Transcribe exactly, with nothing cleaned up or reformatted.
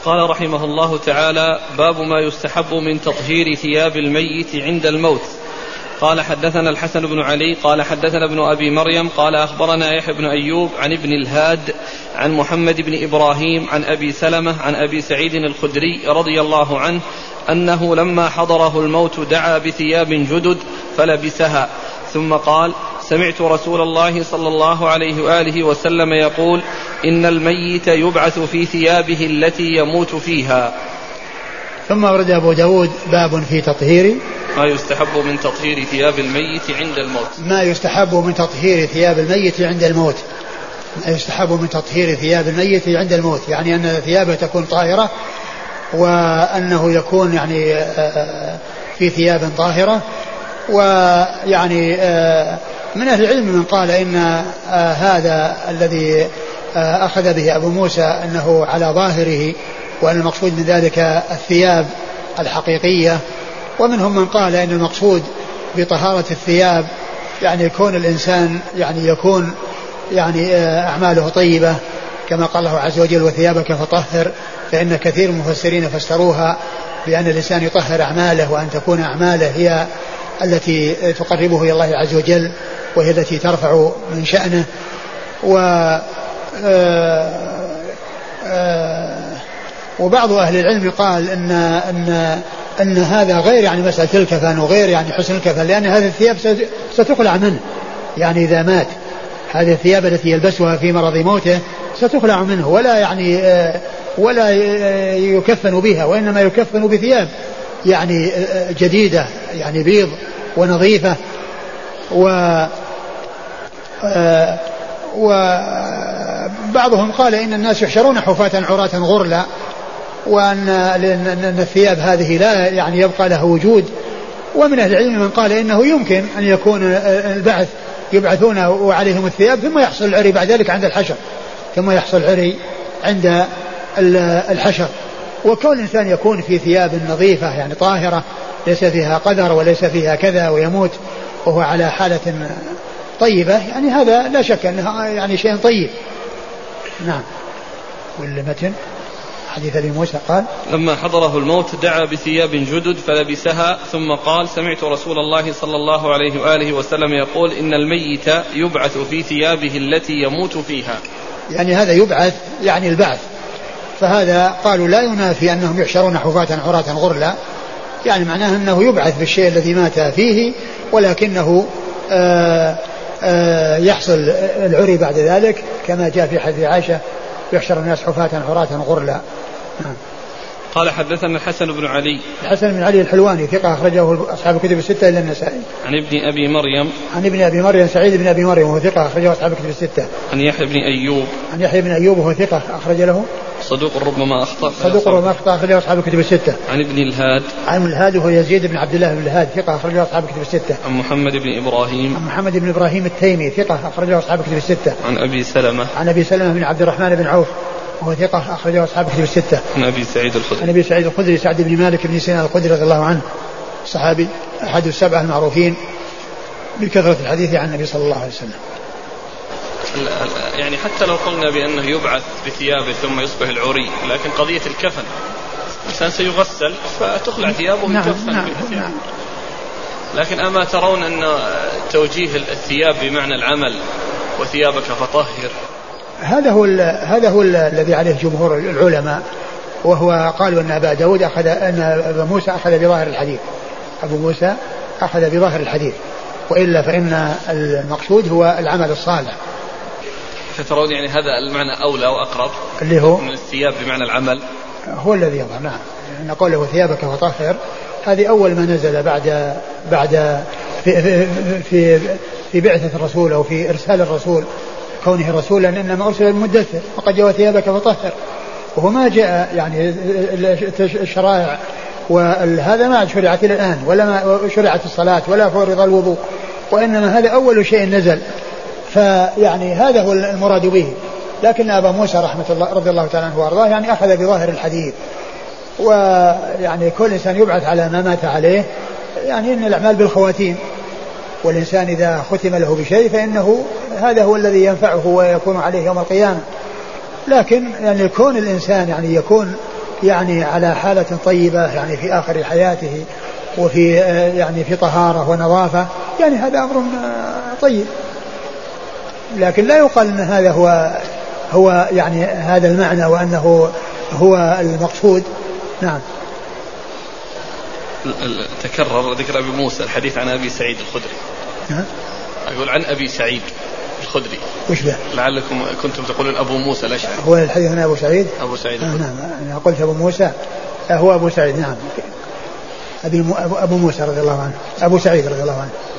قال رحمه الله تعالى: باب ما يستحب من تطهير ثياب الميت عند الموت. قال حدثنا الحسن بن علي قال حدثنا ابن أبي مريم قال أخبرنا يحيى بن أيوب عن ابن الهاد عن محمد بن إبراهيم عن أبي سلمة عن أبي سعيد الخدري رضي الله عنه أنه لما حضره الموت دعا بثياب جدد فلبسها ثم قال: سمعت رسول الله صلى الله عليه وآله وسلم يقول: إن الميت يبعث في ثيابه التي يموت فيها. ثم ورد أبو داود باب في تطهير ما يستحب من تطهير ثياب الميت عند الموت. ما يستحب من تطهير ثياب الميت عند الموت ما يستحب من تطهير ثياب الميت عند الموت يعني أن ثيابه تكون طاهرة، وأنه يكون يعني في ثياب طاهرة. ويعني من أهل العلم من قال إن هذا الذي أخذ به أبو موسى أنه على ظاهره، وأن المقصود من ذلك الثياب الحقيقية. ومنهم من قال إن المقصود بطهارة الثياب يعني يكون الإنسان يعني يكون يعني أعماله طيبة، كما قال الله عز وجل: وثيابك فطهر. فإن كثير من المفسرين فسروها بأن الإنسان يطهر أعماله، وأن تكون أعماله هي التي تقربه إلى الله عز وجل، وهي التي ترفع من شأنه. و وبعض أهل العلم قال إن أن أن هذا غير يعني مسألة الكفن وغير يعني حسن الكفن، لأن هذه الثياب ستخلع منه يعني إذا مات. هذه الثياب التي يلبسها في مرض موته ستخلع منه، ولا يعني ولا يكفن بها، وإنما يكفن بثياب يعني جديدة يعني بيض ونظيفة. و وبعضهم قال إن الناس يحشرون حفاة عراة غرلا، وأن الثياب هذه لا يعني يبقى له وجود. ومن أهل العلم من قال إنه يمكن أن يكون البعث يبعثون وعليهم الثياب ثم يحصل العري بعد ذلك عند الحشر ثم يحصل العري عند الحشر. وكون الإنسان يكون في ثياب نظيفة يعني طاهرة ليس فيها قدر وليس فيها كذا ويموت وهو على حالة طيبة، يعني هذا لا شك أنه يعني شيء طيب. نعم. والمتن حديث أبي موسى قال: لما حضره الموت دعا بثياب جدد فلبسها ثم قال: سمعت رسول الله صلى الله عليه وآله وسلم يقول: إن الميت يبعث في ثيابه التي يموت فيها. يعني هذا يبعث يعني البعث، فهذا قالوا لا ينافي أنهم يحشرون حفاة عراة غرلا، يعني معناه أنه يبعث بالشيء الذي مات فيه، ولكنه آآ آآ يحصل العري بعد ذلك، كما جاء في حديث عائشة: يحشر الناس حفاة عراة غرلا. قال حدثنا الحسن بن علي الحسن بن علي الحلواني ثقة أخرجه أصحاب الكتب الستة إلا النسائي. عن ابن أبي مريم عن ابن أبي مريم سعيد بن أبي مريم وهو ثقة أخرجه أصحاب الكتب الستة. عن يحيى بن أيوب عن يحيى بن أيوب وهو ثقة أخرج له صدوق ربما أخطأ صدوق ربما أخطأ أخرجه أصحاب الكتب الستة. عن ابن الهاد عن الهاد وهو يزيد بن عبد الله بن الهاد ثقة أخرجه أصحاب الكتب الستة. عن محمد بن إبراهيم عن محمد بن إبراهيم التيمي ثقة أخرجه أصحاب الكتب الستة. عن أبي سلمة عن أبي سلمة بن عبد الرحمن بن عوف وهو ثقة أخرجه أصحاب الكتب الستة. عن أبي سعيد الخدري عن أبي سعيد الخدري سعد بن مالك بن سنان الخدري رضي الله عنه، صحابي أحد السبعة المعروفين بكثرة الحديث عن النبي صلى الله عليه وسلم. يعني حتى لو قلنا بأنه يبعث بثيابه ثم يصبح العري، لكن قضية الكفن الإنسان سيغسل فتخلع ثيابه نعم ويكفن نعم بثيابه. نعم. لكن أما ترون أن توجيه الثياب بمعنى العمل وثيابك فطهر، هذا هو هذا هو الذي عليه جمهور العلماء، وهو قالوا أن أبا داود أخذ أن أبا موسى أخذ بظاهر الحديث أبو موسى أخذ بظاهر الحديث، وإلا فإن المقصود هو العمل الصالح. فترون يعني هذا المعنى أولى وأقرب اللي هو من الثياب بمعنى العمل هو الذي يظهر. نعم. أن قوله ثيابك فطهر هذه أول ما نزل بعد بعد في في في, في بعثة الرسول أو في إرسال الرسول كونه رسولا، إنما أرسل المدثر وقد جاء ثيابك فطهر، وهو ما جاء يعني الشرائع وهذا ما شرعت إلى الآن، ولا ما شرعت الصلاة ولا فرض الوضوء، وإنما هذا أول شيء نزل، فيعني هذا هو المراد به. لكن أبا موسى رحمة الله رضي الله تعالى عنه وأرضاه يعني أخذ بظاهر الحديث، ويعني كل إنسان يبعث على ما مات عليه، يعني إن الأعمال بالخواتيم، والإنسان إذا ختم له بشيء فإنه هذا هو الذي ينفعه ويكون عليه يوم القيامة. لكن يعني كون الإنسان يعني يكون يعني على حالة طيبة يعني في آخر حياته وفي يعني في طهارة ونظافة، يعني هذا أمر طيب، لكن لا يقال أن هذا هو هو يعني هذا المعنى وأنه هو المقصود. نعم. تكرر ذكر أبي موسى الحديث عن أبي سعيد الخدري. نعم. أقول عن أبي سعيد الخدري. وش به؟ لعلكم كنتم تقولون أبو موسى الأشعري. هو الحديث هنا أبو سعيد. أبو سعيد. آه نعم أنا قلت أبو موسى، هو أبو سعيد. نعم. أبي أبو موسى رضي الله عنه، أبو سعيد رضي الله عنه.